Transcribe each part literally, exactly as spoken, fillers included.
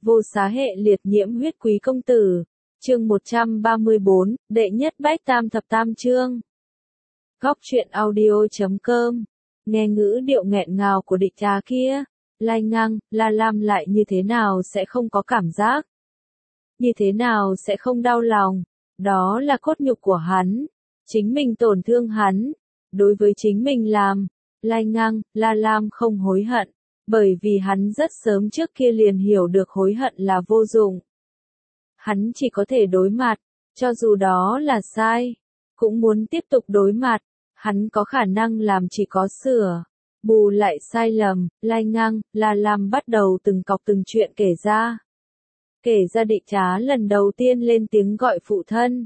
Vô xá hệ liệt nhiễm huyết quý công tử. Chương một trăm ba mươi bốn, đệ nhất bách tam thập tam chương. Góc truyện audio chấm com. Nghe ngữ điệu nghẹn ngào của địch trá kia, Lai Ngang, La Lam lại như thế nào sẽ không có cảm giác? Như thế nào sẽ không đau lòng? Đó là cốt nhục của hắn. Chính mình tổn thương hắn. Đối với chính mình làm, Lai Ngang, La Lam không hối hận. Bởi vì hắn rất sớm trước kia liền hiểu được hối hận là vô dụng. Hắn chỉ có thể đối mặt, cho dù đó là sai, cũng muốn tiếp tục đối mặt. Hắn có khả năng làm chỉ có sửa, bù lại sai lầm. Lai Ngang, La Lam bắt đầu từng cọc từng chuyện kể ra. Kể ra địch trá lần đầu tiên lên tiếng gọi phụ thân.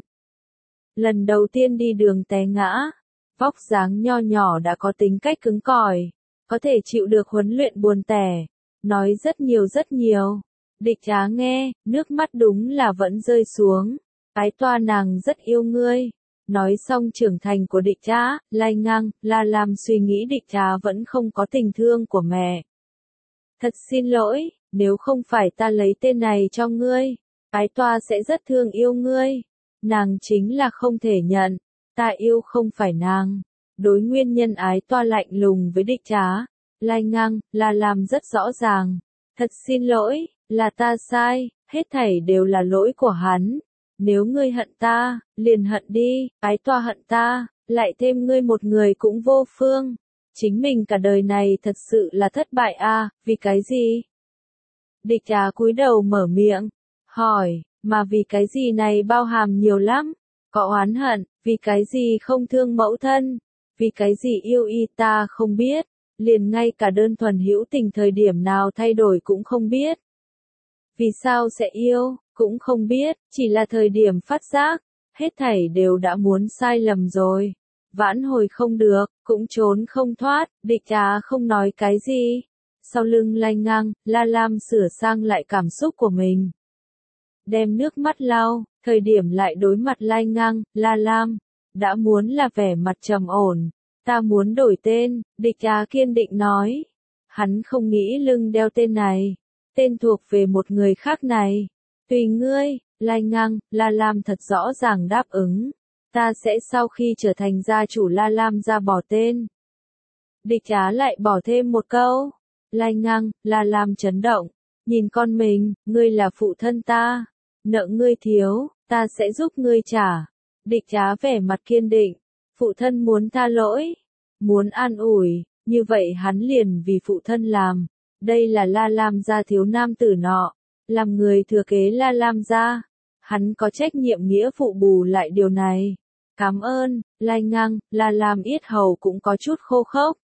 Lần đầu tiên đi đường té ngã, vóc dáng nho nhỏ đã có tính cách cứng cỏi, có thể chịu được huấn luyện buồn tẻ, nói rất nhiều rất nhiều. Địch trá nghe, nước mắt đúng là vẫn rơi xuống. Ái toa nàng rất yêu ngươi. Nói xong trưởng thành của địch trá, Lai Ngang, La Lam suy nghĩ địch trá vẫn không có tình thương của mẹ. Thật xin lỗi, nếu không phải ta lấy tên này cho ngươi, ái toa sẽ rất thương yêu ngươi. Nàng chính là không thể nhận, ta yêu không phải nàng. Đối nguyên nhân ái toa lạnh lùng với địch trá, Lai Ngang, La Lam rất rõ ràng. Thật xin lỗi, là ta sai, hết thảy đều là lỗi của hắn. Nếu ngươi hận ta, liền hận đi, ái toa hận ta, lại thêm ngươi một người cũng vô phương. Chính mình cả đời này thật sự là thất bại à, vì cái gì? Địch trá cúi đầu mở miệng, hỏi, mà vì cái gì này bao hàm nhiều lắm. Có oán hận, vì cái gì không thương mẫu thân, vì cái gì yêu y ta không biết, liền ngay cả đơn thuần hữu tình thời điểm nào thay đổi cũng không biết. Vì sao sẽ yêu, cũng không biết, chỉ là thời điểm phát giác, hết thảy đều đã muốn sai lầm rồi. Vãn hồi không được, cũng trốn không thoát, địch trá không nói cái gì. Sau lưng Lai Ngang, La Lam sửa sang lại cảm xúc của mình. Đem nước mắt lau, thời điểm lại đối mặt Lai Ngang, La Lam. Đã muốn là vẻ mặt trầm ổn. Ta muốn đổi tên, địch trá kiên định nói. Hắn không nghĩ lưng đeo tên này. Tên thuộc về một người khác này. Tùy ngươi, Lai Ngang, La Lam thật rõ ràng đáp ứng. Ta sẽ sau khi trở thành gia chủ La Lam ra bỏ tên. Địch trá lại bỏ thêm một câu. Lai Ngang, La Lam chấn động. Nhìn con mình, ngươi là phụ thân ta. Nợ ngươi thiếu, ta sẽ giúp ngươi trả. Địch trá vẻ mặt kiên định. Phụ thân muốn tha lỗi. Muốn an ủi, như vậy hắn liền vì phụ thân làm. Đây là La Lam gia thiếu nam tử nọ. Làm người thừa kế La Lam gia. Hắn có trách nhiệm nghĩa phụ bù lại điều này. Cảm ơn, Lai Ngang, La Lam yết hầu cũng có chút khô khốc.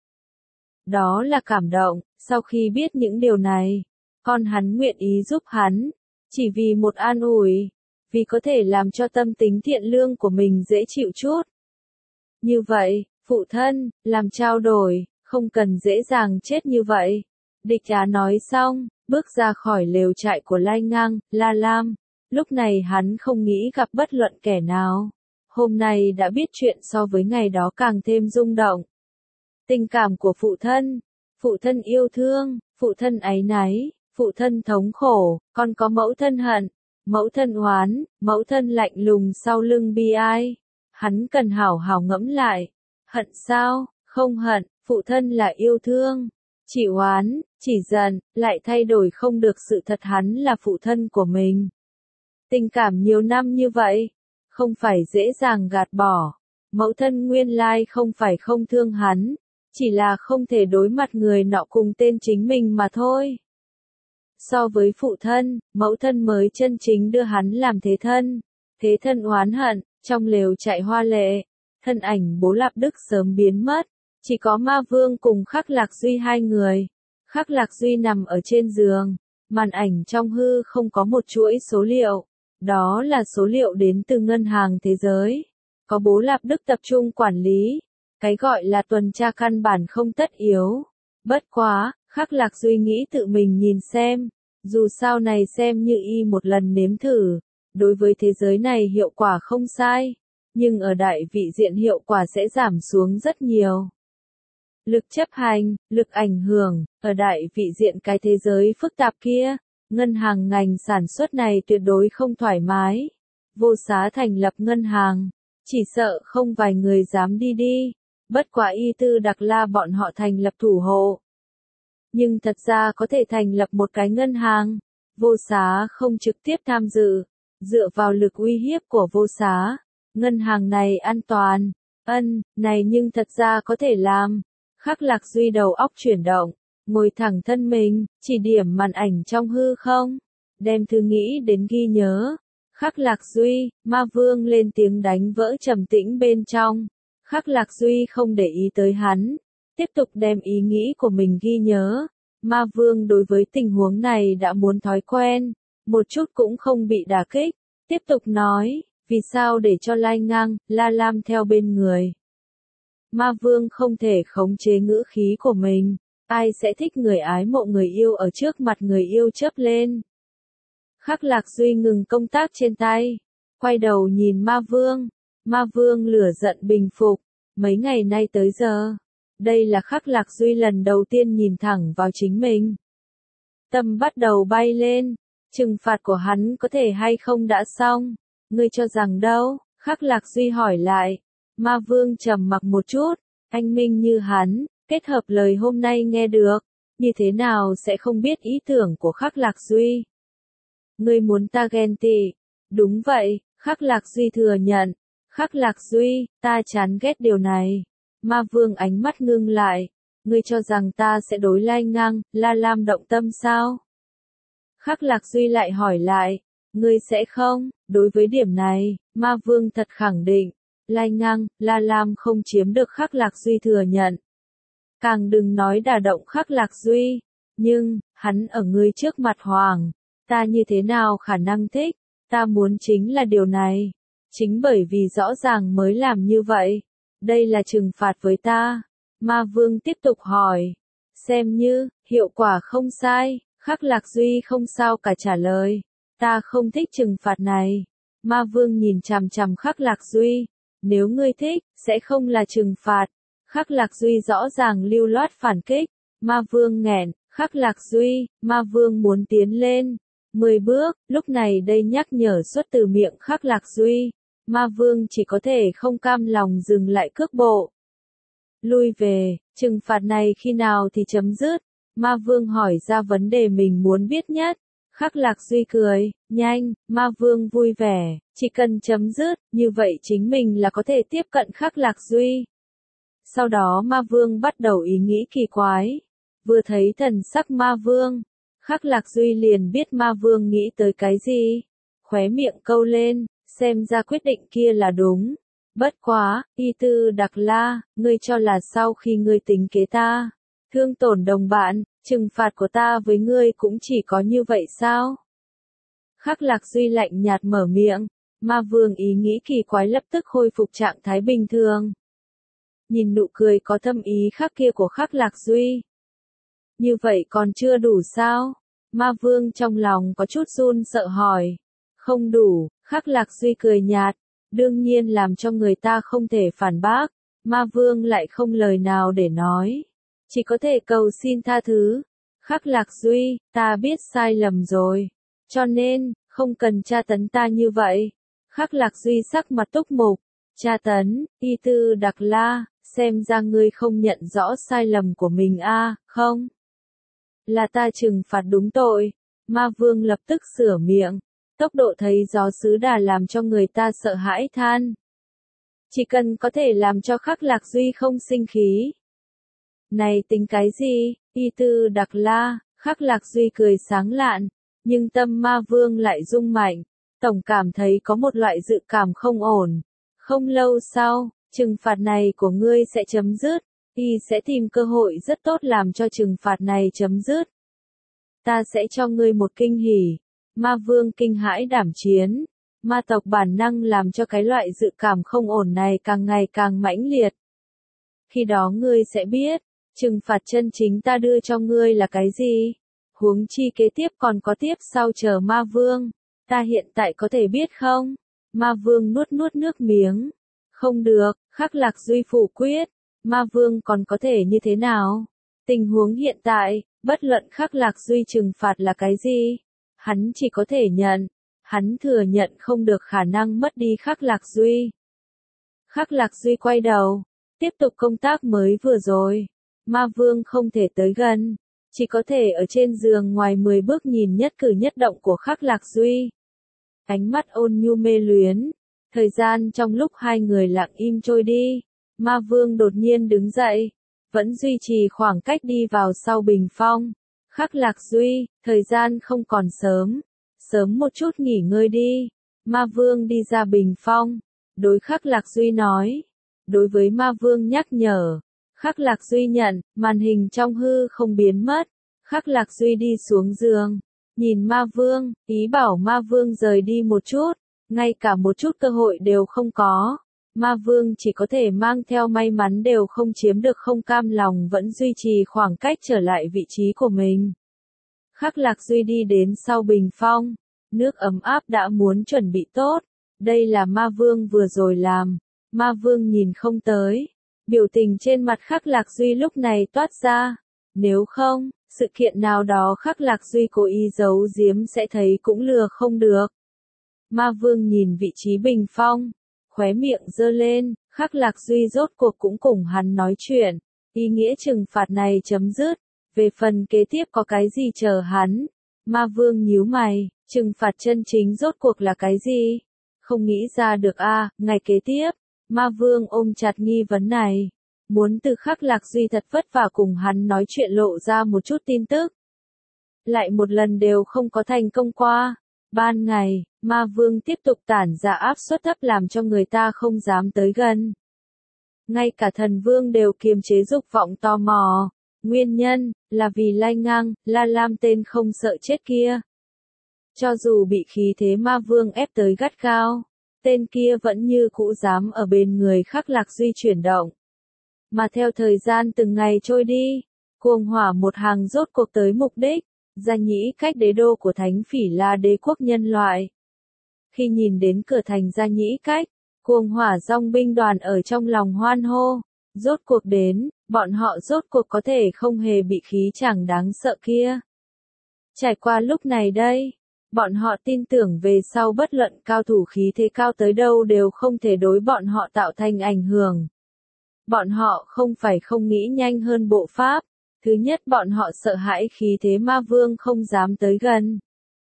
Đó là cảm động, sau khi biết những điều này. Con hắn nguyện ý giúp hắn. Chỉ vì một an ủi. Vì có thể làm cho tâm tính thiện lương của mình dễ chịu chút. Như vậy, phụ thân, làm trao đổi, không cần dễ dàng chết như vậy. Địch trá nói xong, bước ra khỏi lều trại của Lai Ngang, La Lam. Lúc này hắn không nghĩ gặp bất luận kẻ nào. Hôm nay đã biết chuyện so với ngày đó càng thêm rung động. Tình cảm của phụ thân, phụ thân yêu thương, phụ thân áy náy, phụ thân thống khổ, còn có mẫu thân hận, mẫu thân oán, mẫu thân lạnh lùng sau lưng bi ai. Hắn cần hảo hảo ngẫm lại. Hận sao, không hận, phụ thân là yêu thương. Chỉ oán, chỉ giận, lại thay đổi không được sự thật hắn là phụ thân của mình. Tình cảm nhiều năm như vậy, không phải dễ dàng gạt bỏ. Mẫu thân nguyên lai không phải không thương hắn, chỉ là không thể đối mặt người nọ cùng tên chính mình mà thôi. So với phụ thân, mẫu thân mới chân chính đưa hắn làm thế thân. Thế thân oán hận, trong lều trại hoa lệ, thân ảnh Bố Lạp Đức sớm biến mất. Chỉ có Ma Vương cùng Khắc Lạc Duy hai người. Khắc Lạc Duy nằm ở trên giường. Màn ảnh trong hư không có một chuỗi số liệu. Đó là số liệu đến từ ngân hàng thế giới. Có Bố Lạp Đức tập trung quản lý. Cái gọi là tuần tra căn bản không tất yếu. Bất quá, Khắc Lạc Duy nghĩ tự mình nhìn xem. Dù sao này xem như y một lần nếm thử. Đối với thế giới này hiệu quả không sai. Nhưng ở đại vị diện hiệu quả sẽ giảm xuống rất nhiều. Lực chấp hành, lực ảnh hưởng, ở đại vị diện cái thế giới phức tạp kia, Ngân hàng ngành sản xuất này tuyệt đối không thoải mái. Vô Xá thành lập ngân hàng, chỉ sợ không vài người dám đi đi. Bất quá Y Tư Đặc La bọn họ thành lập thủ hộ. Nhưng thật ra có thể thành lập một cái ngân hàng. Vô Xá không trực tiếp tham dự, dựa vào lực uy hiếp của Vô Xá. Ngân hàng này an toàn, ân, này nhưng thật ra có thể làm. Khắc Lạc Duy đầu óc chuyển động, ngồi thẳng thân mình, chỉ điểm màn ảnh trong hư không, đem thư nghĩ đến ghi nhớ. Khắc Lạc Duy, Ma Vương lên tiếng đánh vỡ trầm tĩnh bên trong. Khắc Lạc Duy không để ý tới hắn, tiếp tục đem ý nghĩ của mình ghi nhớ. Ma Vương đối với tình huống này đã muốn thói quen, một chút cũng không bị đả kích, tiếp tục nói, vì sao để cho Lai Ngang, La Lam theo bên người. Ma Vương không thể khống chế ngữ khí của mình, ai sẽ thích người ái mộ người yêu ở trước mặt người yêu chớp lên. Khắc Lạc Duy ngừng công tác trên tay, quay đầu nhìn Ma Vương. Ma Vương lửa giận bình phục, mấy ngày nay tới giờ, đây là Khắc Lạc Duy lần đầu tiên nhìn thẳng vào chính mình. Tâm bắt đầu bay lên, trừng phạt của hắn có thể hay không đã xong, ngươi cho rằng đâu? Khắc Lạc Duy hỏi lại. Ma Vương trầm mặc một chút, anh minh như hắn, kết hợp lời hôm nay nghe được, như thế nào sẽ không biết ý tưởng của Khắc Lạc Duy. Ngươi muốn ta ghen tị? Đúng vậy, Khắc Lạc Duy thừa nhận. Khắc Lạc Duy, ta chán ghét điều này. Ma Vương ánh mắt ngưng lại. Ngươi cho rằng ta sẽ đối Lai Ngang, La Lam động tâm sao? Khắc Lạc Duy lại hỏi lại. Ngươi sẽ không? Đối với điểm này, Ma Vương thật khẳng định. Lai Ngang, La Lam không chiếm được Khắc Lạc Duy thừa nhận. Càng đừng nói đả động Khắc Lạc Duy. Nhưng, hắn ở ngươi trước mặt hoàng. Ta như thế nào khả năng thích? Ta muốn chính là điều này. Chính bởi vì rõ ràng mới làm như vậy. Đây là trừng phạt với ta. Ma Vương tiếp tục hỏi. Xem như, hiệu quả không sai. Khắc Lạc Duy không sao cả trả lời. Ta không thích trừng phạt này. Ma Vương nhìn chằm chằm Khắc Lạc Duy. Nếu ngươi thích, sẽ không là trừng phạt. Khắc Lạc Duy rõ ràng lưu loát phản kích. Ma Vương nghẹn. Khắc Lạc Duy, Ma Vương muốn tiến lên. Mười bước, lúc này đây nhắc nhở xuất từ miệng Khắc Lạc Duy. Ma Vương chỉ có thể không cam lòng dừng lại cước bộ. Lui về, trừng phạt này khi nào thì chấm dứt? Ma Vương hỏi ra vấn đề mình muốn biết nhất. Khắc Lạc Duy cười, nhanh, Ma Vương vui vẻ, chỉ cần chấm dứt, như vậy chính mình là có thể tiếp cận Khắc Lạc Duy. Sau đó Ma Vương bắt đầu ý nghĩ kỳ quái. Vừa thấy thần sắc Ma Vương, Khắc Lạc Duy liền biết Ma Vương nghĩ tới cái gì. Khóe miệng câu lên, xem ra quyết định kia là đúng. Bất quá, Y Tư Đặc La, ngươi cho là sau khi ngươi tính kế ta, thương tổn đồng bạn, trừng phạt của ta với ngươi cũng chỉ có như vậy sao? Khắc Lạc Duy lạnh nhạt mở miệng, Ma Vương ý nghĩ kỳ quái lập tức khôi phục trạng thái bình thường. Nhìn nụ cười có thâm ý khác kia của Khắc Lạc Duy. Như vậy còn chưa đủ sao? Ma Vương trong lòng có chút run sợ hỏi. Không đủ, Khắc Lạc Duy cười nhạt, đương nhiên làm cho người ta không thể phản bác. Ma Vương lại không lời nào để nói, chỉ có thể cầu xin tha thứ. Khắc Lạc Duy, ta biết sai lầm rồi, cho nên, không cần tra tấn ta như vậy. Khắc Lạc Duy sắc mặt túc mục, tra tấn, Y Tư Đặc La, xem ra ngươi không nhận rõ sai lầm của mình a, à, không? Là ta trừng phạt đúng tội. Ma Vương lập tức sửa miệng, tốc độ thấy gió xứ Đà làm cho người ta sợ hãi than. Chỉ cần có thể làm cho Khắc Lạc Duy không sinh khí. Này tính cái gì? Y Tư Đặc La, Khắc Lạc Duy cười sáng lạn, nhưng tâm Ma Vương lại rung mạnh, tổng cảm thấy có một loại dự cảm không ổn. Không lâu sau, trừng phạt này của ngươi sẽ chấm dứt, y sẽ tìm cơ hội rất tốt làm cho trừng phạt này chấm dứt. Ta sẽ cho ngươi một kinh hỉ. Ma Vương kinh hãi đảm chiến, ma tộc bản năng làm cho cái loại dự cảm không ổn này càng ngày càng mãnh liệt. Khi đó ngươi sẽ biết, trừng phạt chân chính ta đưa cho ngươi là cái gì? Huống chi kế tiếp còn có tiếp sau chờ Ma Vương, ta hiện tại có thể biết không? Ma Vương nuốt nuốt nước miếng. Không được, Khắc Lạc Duy phủ quyết, Ma Vương còn có thể như thế nào? Tình huống hiện tại, bất luận Khắc Lạc Duy trừng phạt là cái gì, Hắn chỉ có thể nhận. Hắn thừa nhận không được khả năng mất đi Khắc Lạc Duy. Khắc Lạc Duy quay đầu, tiếp tục công tác mới vừa rồi. Ma Vương không thể tới gần, chỉ có thể ở trên giường ngoài mười bước nhìn nhất cử nhất động của Khắc Lạc Duy. Ánh mắt ôn nhu mê luyến, thời gian trong lúc hai người lặng im trôi đi, Ma Vương đột nhiên đứng dậy, vẫn duy trì khoảng cách đi vào sau bình phong. Khắc Lạc Duy, thời gian không còn sớm, sớm một chút nghỉ ngơi đi. Ma Vương đi ra bình phong, đối Khắc Lạc Duy nói. Đối với Ma Vương nhắc nhở, Khắc Lạc Duy nhận, màn hình trong hư không biến mất. Khắc Lạc Duy đi xuống giường, nhìn Ma Vương, ý bảo Ma Vương rời đi một chút, ngay cả một chút cơ hội đều không có. Ma Vương chỉ có thể mang theo may mắn đều không chiếm được, không cam lòng vẫn duy trì khoảng cách trở lại vị trí của mình. Khắc Lạc Duy đi đến sau bình phong, nước ấm áp đã muốn chuẩn bị tốt, đây là Ma Vương vừa rồi làm. Ma Vương nhìn không tới, biểu tình trên mặt Khắc Lạc Duy lúc này toát ra, nếu không, sự kiện nào đó Khắc Lạc Duy cố ý giấu giếm sẽ thấy cũng lừa không được. Ma Vương nhìn vị trí bình phong, khóe miệng giơ lên, Khắc Lạc Duy rốt cuộc cũng cùng hắn nói chuyện, ý nghĩa trừng phạt này chấm dứt, về phần kế tiếp có cái gì chờ hắn. Ma Vương nhíu mày, trừng phạt chân chính rốt cuộc là cái gì? Không nghĩ ra được a, à, ngày kế tiếp, Ma Vương ôm chặt nghi vấn này, muốn từ Khắc Lạc Duy thật vất vả cùng hắn nói chuyện lộ ra một chút tin tức. Lại một lần đều không có thành công qua. Ban ngày, Ma Vương tiếp tục tản ra áp suất thấp làm cho người ta không dám tới gần. Ngay cả Thần Vương đều kiềm chế dục vọng tò mò. Nguyên nhân, là vì Lai Ngang, La Lam tên không sợ chết kia. Cho dù bị khí thế Ma Vương ép tới gắt gao, tên kia vẫn như cũ dám ở bên người Khắc Lạc Duy chuyển động. Mà theo thời gian từng ngày trôi đi, cuồng hỏa một hàng rốt cuộc tới mục đích, Gia Nhĩ Cách đế đô của Thánh Phỉ La đế quốc nhân loại. Khi nhìn đến cửa thành Gia Nhĩ Cách, cuồng hỏa dòng binh đoàn ở trong lòng hoan hô, rốt cuộc đến, bọn họ rốt cuộc có thể không hề bị khí chẳng đáng sợ kia. Trải qua lúc này đây, bọn họ tin tưởng về sau bất luận cao thủ khí thế cao tới đâu đều không thể đối bọn họ tạo thành ảnh hưởng. Bọn họ không phải không nghĩ nhanh hơn bộ pháp. Thứ nhất, bọn họ sợ hãi khí thế Ma Vương không dám tới gần.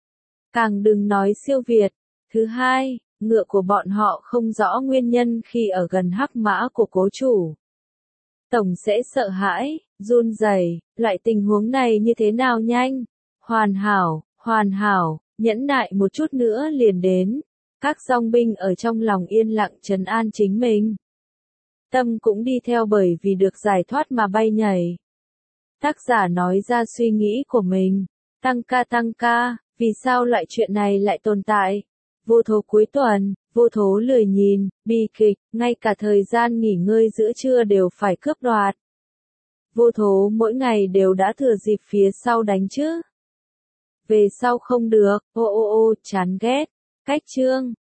Càng đừng nói siêu việt. Thứ hai, ngựa của bọn họ không rõ nguyên nhân khi ở gần hắc mã của cố chủ. Tổng sẽ sợ hãi, run rẩy, loại tình huống này như thế nào nhanh? Hoàn hảo, hoàn hảo, nhẫn nại một chút nữa liền đến. Các dòng binh ở trong lòng yên lặng trấn an chính mình. Tâm cũng đi theo bởi vì được giải thoát mà bay nhảy. Tác giả nói ra suy nghĩ của mình. Tăng ca tăng ca, vì sao loại chuyện này lại tồn tại? Vô thố cuối tuần, vô thố lười nhìn, bi kịch, ngay cả thời gian nghỉ ngơi giữa trưa đều phải cướp đoạt. Vô thố mỗi ngày đều đã thừa dịp phía sau đánh chứ. Về sau không được, ô ô ô, chán ghét. Cách chương.